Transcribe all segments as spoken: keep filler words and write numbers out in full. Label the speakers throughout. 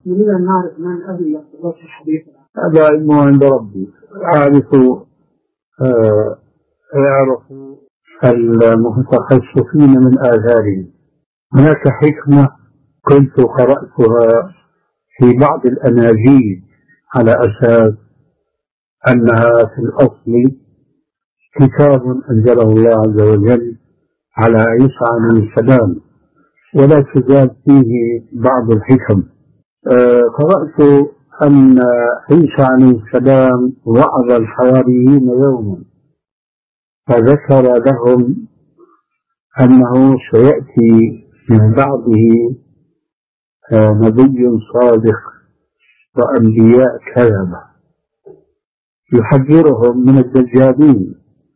Speaker 1: نريد أن نعرف من أهل الاختصاص في الحديث.
Speaker 2: هذا علم عند ربي، أعرف آه يعرف المتخصصين من آثارهم. هناك حكمة كنت قرأتها في بعض الأناجيل على أساس أنها في الأصل كتاب أنزله الله عز وجل على عيسى عليه السلام، ولا تزال فيه بعض الحكم. آه قرأت أن عيسى عليه السلام وعظ الحواريين يوما فذكر لهم أنه سيأتي من بعده آه نبي صادق وأنبياء كذبة يحذرهم من الدجالين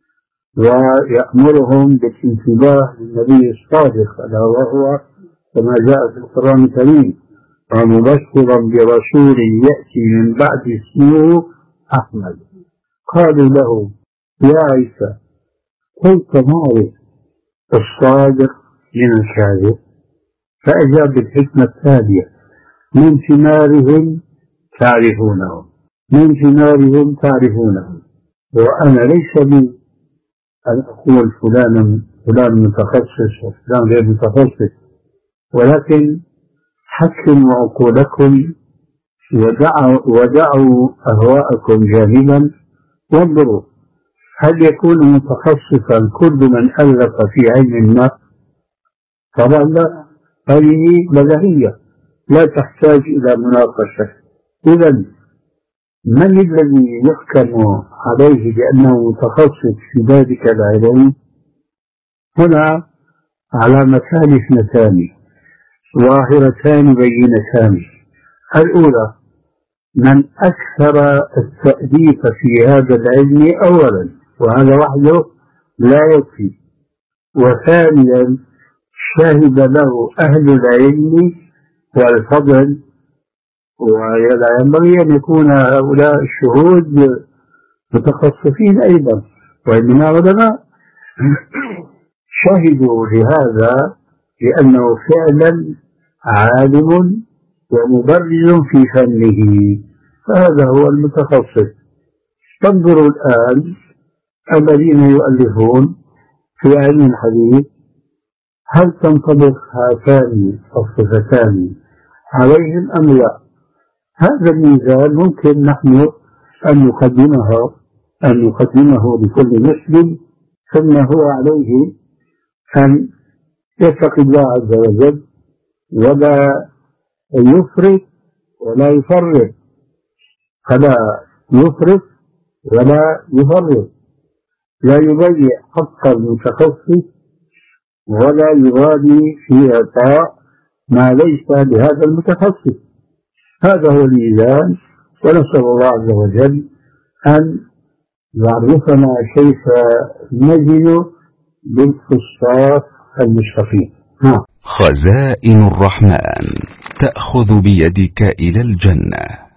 Speaker 2: ويأمرهم بالانتباه للنبي الصادق ألا وهو كما جاء في القرآن الكريم ومبشرا برسول يأتي من بعد اسمه أحمد. قالوا له يا عيسى كيف نعرف الصادق من الكاذب؟ فأجاب بالحكمة التالية من ثمارهم تعرفونهم من ثمارهم تعرفونهم. وأنا ليس لي أن أقول فلان فلان متخصص وفلان غير متخصص، ولكن حكموا عقولكم ودعوا, ودعوا أهواءكم جانبا وانظروا هل يكون متخصصا كل من ألف في علم ما؟ طبعا لا، هذه بديهية لا تحتاج إلى مناقشة. إذن من الذي يحكم عليه بأنه متخصص في ذلك العلم؟ هنا علامتان اثنتان ظاهرتان بينتان. الأولى من أكثر التأليف في هذا العلم أولا، وهذا وحده لا يكفي، وثانيا شهد له أهل العلم والفضل، ولا ينبغي أن يكون هؤلاء الشهود متخصصين أيضا، وإنما علماء شهدوا لهذا لأنه فعلا عالم ومبرز في فنه، فهذا هو المتخصص. تنظروا الآن الذين يؤلفون في علم الحديث هل تنطبق هاتان الصفتان عليهم أم لا؟ هذا الميزان ممكن نحن أن نقدمه أن نقدمه لكل مسلم، ثم هو عليه أن يتقي الله عز وجل ولا يفرط ولا يفرط، فلا يفرط ولا يفرط، لا يضيع حق المتخصص ولا يغالي في إعطاء ما ليس لهذا المتخصص. هذا هو الميزان، ونسأل الله عز وجل أن يعرفنا كيف نجد بالخصاص المستقيم.
Speaker 3: خزائن الرحمن تأخذ بيدك إلى الجنة.